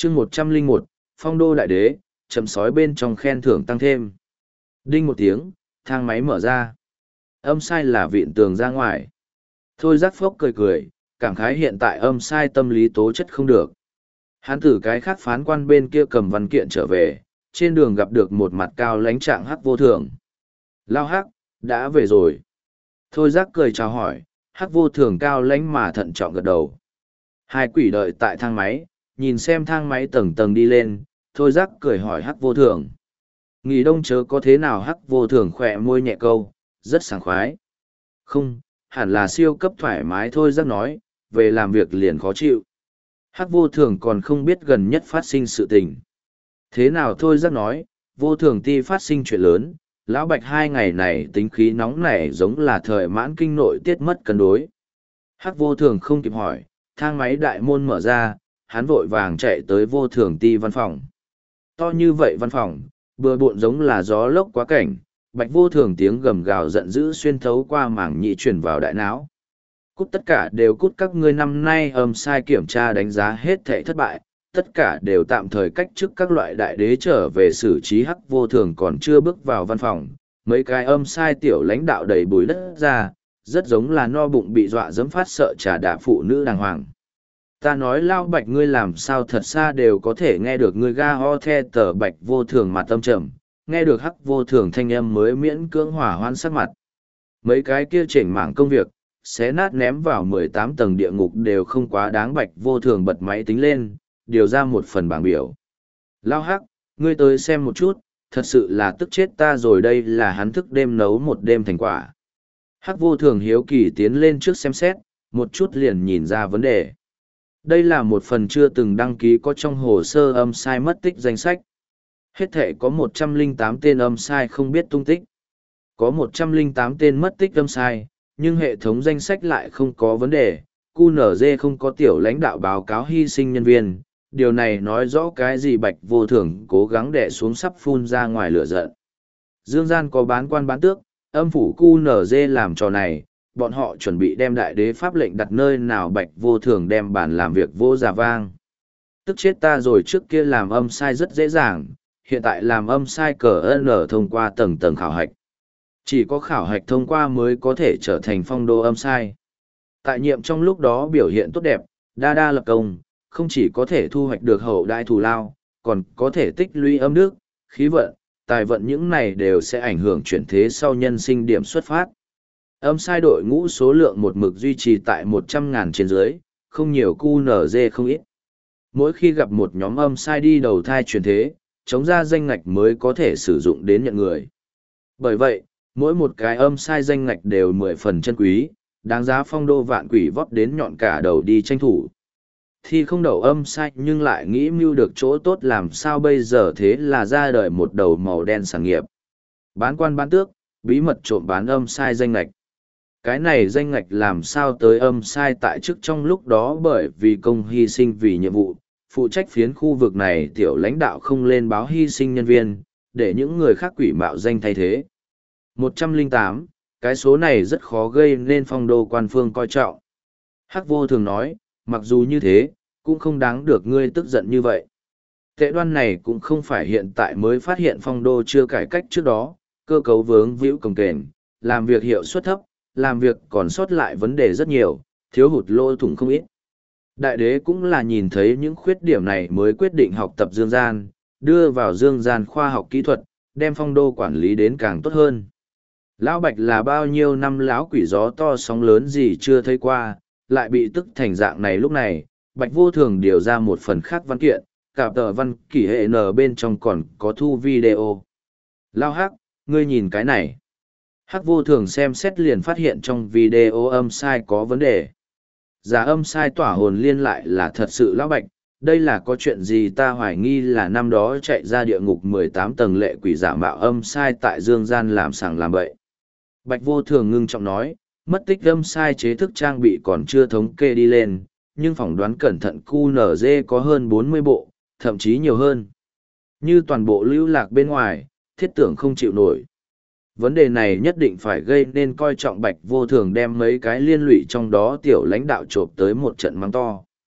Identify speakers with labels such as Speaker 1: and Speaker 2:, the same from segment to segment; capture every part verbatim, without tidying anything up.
Speaker 1: chương một trăm linh một, phong đô đại đế, chấm sói bên trong khen thưởng tăng thêm. Đinh một tiếng, thang máy mở ra. Âm sai là vịn tường ra ngoài. Thôi giác phốc cười cười, cảm khái hiện tại âm sai tâm lý tố chất không được. Hắn từ cái khác phán quan bên kia cầm văn kiện trở về, trên đường gặp được một mặt cao lãnh trạng hắc vô thường. Lao hắc, đã về rồi. Thôi giác cười chào hỏi, hắc vô thường cao lãnh mà thận trọng gật đầu. Hai quỷ đợi tại thang máy, nhìn xem thang máy tầng tầng đi lên, thôi giác cười hỏi hắc vô thường. Nghỉ đông chớ có thế nào hắc vô thường khỏe môi nhẹ câu, rất sảng khoái. Không, hẳn là siêu cấp thoải mái thôi giác nói, về làm việc liền khó chịu. Hắc vô thường còn không biết gần nhất phát sinh sự tình. Thế nào thôi giác nói, vô thường ti phát sinh chuyện lớn, lão bạch hai ngày này tính khí nóng nảy giống là thời mãn kinh nội tiết mất cân đối. Hắc vô thường không kịp hỏi, thang máy đại môn mở ra, hắn vội vàng chạy tới vô thường ti văn phòng. To như vậy văn phòng, bừa bộn giống là gió lốc quá cảnh, bạch vô thường tiếng gầm gào giận dữ xuyên thấu qua mảng nhị truyền vào đại não. Cút tất cả đều cút, các ngươi năm nay âm sai kiểm tra đánh giá hết thảy thất bại, tất cả đều tạm thời cách chức các loại đại đế trở về xử trí. Hắc vô thường còn chưa bước vào văn phòng, mấy cái âm sai tiểu lãnh đạo đầy bùi đất ra, rất giống là no bụng bị dọa dẫm phát sợ trà đạp phụ nữ đàng hoàng. Ta nói lao bạch ngươi làm sao thật xa đều có thể nghe được ngươi ga ho the tờ bạch vô thường mặt tâm trầm, nghe được hắc vô thường thanh âm mới miễn cưỡng hỏa hoan sắc mặt. Mấy cái kia chỉnh mảng công việc, xé nát ném vào mười tám tầng địa ngục đều không quá đáng. Bạch vô thường bật máy tính lên, điều ra một phần bảng biểu. Lao hắc, ngươi tới xem một chút, thật sự là tức chết ta rồi, đây là hắn thức đêm nấu một đêm thành quả. Hắc vô thường hiếu kỳ tiến lên trước xem xét, một chút liền nhìn ra vấn đề. Đây là một phần chưa từng đăng ký có trong hồ sơ âm sai mất tích danh sách. Hết thể có một trăm lẻ tám tên âm sai không biết tung tích. Có một trăm lẻ tám tên mất tích âm sai, nhưng hệ thống danh sách lại không có vấn đề. quy en giê không có tiểu lãnh đạo báo cáo hy sinh nhân viên. Điều này nói rõ cái gì? Bạch vô thường cố gắng đè xuống sắp phun ra ngoài lửa giận. Dương gian có bán quan bán tước, âm phủ quy en giê làm trò này, bọn họ chuẩn bị đem đại đế pháp lệnh đặt nơi nào? Bạch vô thường đem bản làm việc vô giả vang. Tức chết ta rồi, trước kia làm âm sai rất dễ dàng, hiện tại làm âm sai cờ n thông qua tầng tầng khảo hạch. Chỉ có khảo hạch thông qua mới có thể trở thành phong đô âm sai. Tại nhiệm trong lúc đó biểu hiện tốt đẹp, đa đa lập công, không chỉ có thể thu hoạch được hậu đại thù lao, còn có thể tích lũy âm đức, khí vận, tài vận, những này đều sẽ ảnh hưởng chuyển thế sau nhân sinh điểm xuất phát. Âm sai đội ngũ số lượng một mực duy trì tại một trăm ngàn trên dưới, không nhiều, quy en giê không ít. Mỗi khi gặp một nhóm âm sai đi đầu thai chuyển thế, chống ra danh ngạch mới có thể sử dụng đến nhận người. Bởi vậy, mỗi một cái âm sai danh ngạch đều mười phần chân quý, đáng giá phong đô vạn quỷ vót đến nhọn cả đầu đi tranh thủ. Thì không đậu âm sai nhưng lại nghĩ mưu được chỗ tốt, làm sao bây giờ? Thế là ra đời một đầu màu đen sản nghiệp. Bán quan bán tước, bí mật trộm bán âm sai danh ngạch. Cái này danh ngạch làm sao tới? Âm sai tại chức trong lúc đó bởi vì công hy sinh vì nhiệm vụ, phụ trách phiến khu vực này tiểu lãnh đạo không lên báo hy sinh nhân viên, để những người khác quỷ mạo danh thay thế. một trăm lẻ tám, cái số này rất khó gây nên phong đô quan phương coi trọng. Hắc vô thường nói, mặc dù như thế, cũng không đáng được ngươi tức giận như vậy. Tệ đoan này cũng không phải hiện tại mới phát hiện, phong đô chưa cải cách trước đó, cơ cấu vướng víu cồng kềnh, làm việc hiệu suất thấp, làm việc còn sót lại vấn đề rất nhiều, thiếu hụt lỗ thủng không ít. Đại đế cũng là nhìn thấy những khuyết điểm này mới quyết định học tập dương gian, đưa vào dương gian khoa học kỹ thuật, đem phong đô quản lý đến càng tốt hơn. Lão Bạch là bao nhiêu năm lão quỷ gió to sóng lớn gì chưa thấy qua, lại bị tức thành dạng này. Lúc này, Bạch vô thường điều ra một phần khác văn kiện, cả tờ văn kỷ hệ N bên trong còn có thu video. Lao Hắc, ngươi nhìn cái này. Hắc vô thường xem xét liền phát hiện trong video âm sai có vấn đề. Giả âm sai tỏa hồn liên lại là thật sự Lão Bạch, đây là có chuyện gì? Ta hoài nghi là năm đó chạy ra địa ngục mười tám tầng lệ quỷ giả mạo âm sai tại dương gian làm sàng làm bậy. Bạch vô thường ngưng trọng nói, mất tích âm sai chế thức trang bị còn chưa thống kê đi lên, nhưng phỏng đoán cẩn thận quy en giê có hơn bốn mươi bộ, thậm chí nhiều hơn. Như toàn bộ lưu lạc bên ngoài, thiết tưởng không chịu nổi. Vấn đề này nhất định phải gây nên coi trọng. Bạch vô thường đem mấy cái liên lụy trong đó tiểu lãnh đạo chộp tới một trận mắng to.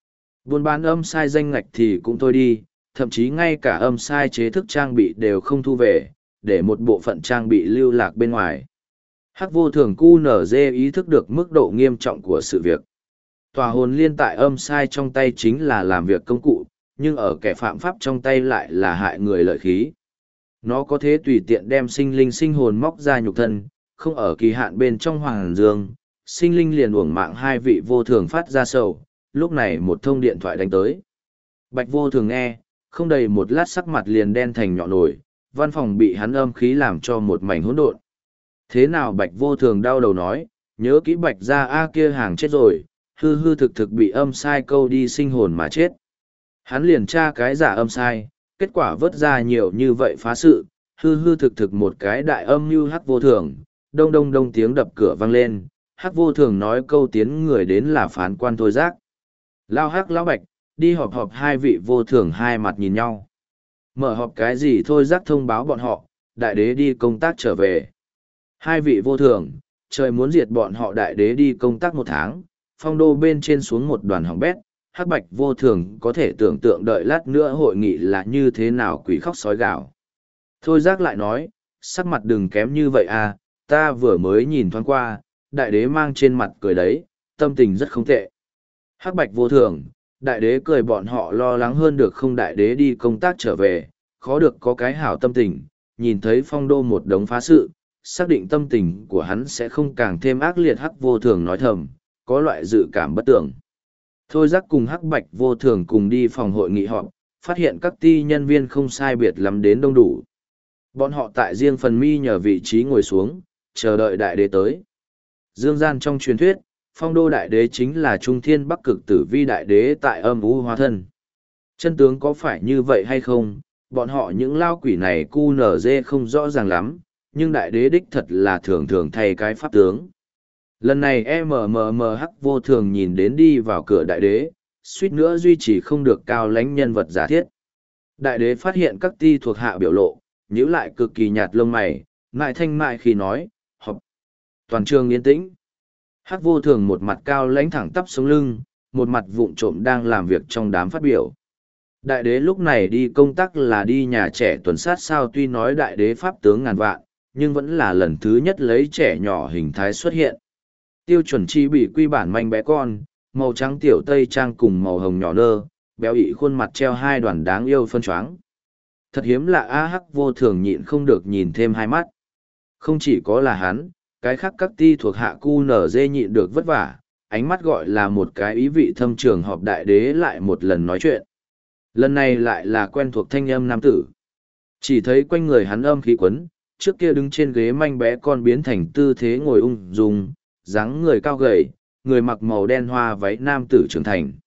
Speaker 1: Buôn bán âm sai danh ngạch thì cũng thôi đi, thậm chí ngay cả âm sai chế thức trang bị đều không thu về, để một bộ phận trang bị lưu lạc bên ngoài. Hắc vô thường cu nở dê ý thức được mức độ nghiêm trọng của sự việc. Tòa hồn liên tại âm sai trong tay chính là làm việc công cụ, nhưng ở kẻ phạm pháp trong tay lại là hại người lợi khí. Nó có thể tùy tiện đem sinh linh sinh hồn móc ra nhục thân, không ở kỳ hạn bên trong hoàng dương, sinh linh liền uổng mạng hai vị vô thường phát ra sầu, lúc này một thông điện thoại đánh tới. Bạch vô thường nghe, không đầy một lát sắc mặt liền đen thành nhọ nổi, văn phòng bị hắn âm khí làm cho một mảnh hỗn độn. Thế nào Bạch vô thường đau đầu nói, nhớ kỹ Bạch gia A kia hàng chết rồi, hư hư thực thực bị âm sai câu đi sinh hồn mà chết. Hắn liền tra cái giả âm sai, kết quả vớt ra nhiều như vậy phá sự, hư hư thực thực một cái đại âm như hắc vô thường, đông đông đông tiếng đập cửa vang lên, hắc vô thường nói câu tiến người đến là phán quan thôi giác. Lao hắc lão bạch, đi họp họp hai vị vô thường hai mặt nhìn nhau. Mở họp cái gì thôi giác thông báo bọn họ, đại đế đi công tác trở về. Hai vị vô thường, trời muốn diệt bọn họ đại đế đi công tác một tháng, phong đô bên trên xuống một đoàn hỏng bét, hắc bạch vô thường có thể tưởng tượng đợi lát nữa hội nghị là như thế nào quỷ khóc sói gào. Thôi giác lại nói, sắc mặt đừng kém như vậy à, ta vừa mới nhìn thoáng qua, đại đế mang trên mặt cười đấy, tâm tình rất không tệ. Hắc bạch vô thường, đại đế cười bọn họ lo lắng hơn được không đại đế đi công tác trở về, khó được có cái hảo tâm tình, nhìn thấy phong đô một đống phá sự, xác định tâm tình của hắn sẽ không càng thêm ác liệt hắc vô thường nói thầm, có loại dự cảm bất tưởng. Thôi giác cùng hắc bạch vô thường cùng đi phòng hội nghị họp, phát hiện các ti nhân viên không sai biệt lắm đến đông đủ. Bọn họ tại riêng phần mi nhờ vị trí ngồi xuống, chờ đợi đại đế tới. Dương gian trong truyền thuyết, phong đô đại đế chính là trung thiên bắc cực tử vi đại đế tại âm u hóa thân. Chân tướng có phải như vậy hay không, bọn họ những lao quỷ này cu nở dê không rõ ràng lắm, nhưng đại đế đích thật là thường thường thay cái pháp tướng. Lần này MMM hắc vô thường nhìn đến đi vào cửa đại đế, suýt nữa duy trì không được cao lãnh nhân vật giả thiết. Đại đế phát hiện các ti thuộc hạ biểu lộ, nhíu lại cực kỳ nhạt lông mày, mại thanh mại khi nói, họp. Toàn trường yên tĩnh. Hắc vô thường một mặt cao lãnh thẳng tắp sống lưng, một mặt vụng trộm đang làm việc trong đám phát biểu. Đại đế lúc này đi công tác là đi nhà trẻ tuần sát sao tuy nói đại đế pháp tướng ngàn vạn, nhưng vẫn là lần thứ nhất lấy trẻ nhỏ hình thái xuất hiện. Tiêu chuẩn chi bị quy bản manh bé con, màu trắng tiểu tây trang cùng màu hồng nhỏ nơ, béo ị khuôn mặt treo hai đoàn đáng yêu phân choáng. Thật hiếm lạ A hắc vô thường nhịn không được nhìn thêm hai mắt. Không chỉ có là hắn, cái khác các ti thuộc hạ cu nở dê nhịn được vất vả, ánh mắt gọi là một cái ý vị thâm trường họp đại đế lại một lần nói chuyện. Lần này lại là quen thuộc thanh âm nam tử. Chỉ thấy quanh người hắn âm khí quấn, trước kia đứng trên ghế manh bé con biến thành tư thế ngồi ung dung, dáng người cao gầy, người mặc màu đen hoa váy nam tử trưởng thành.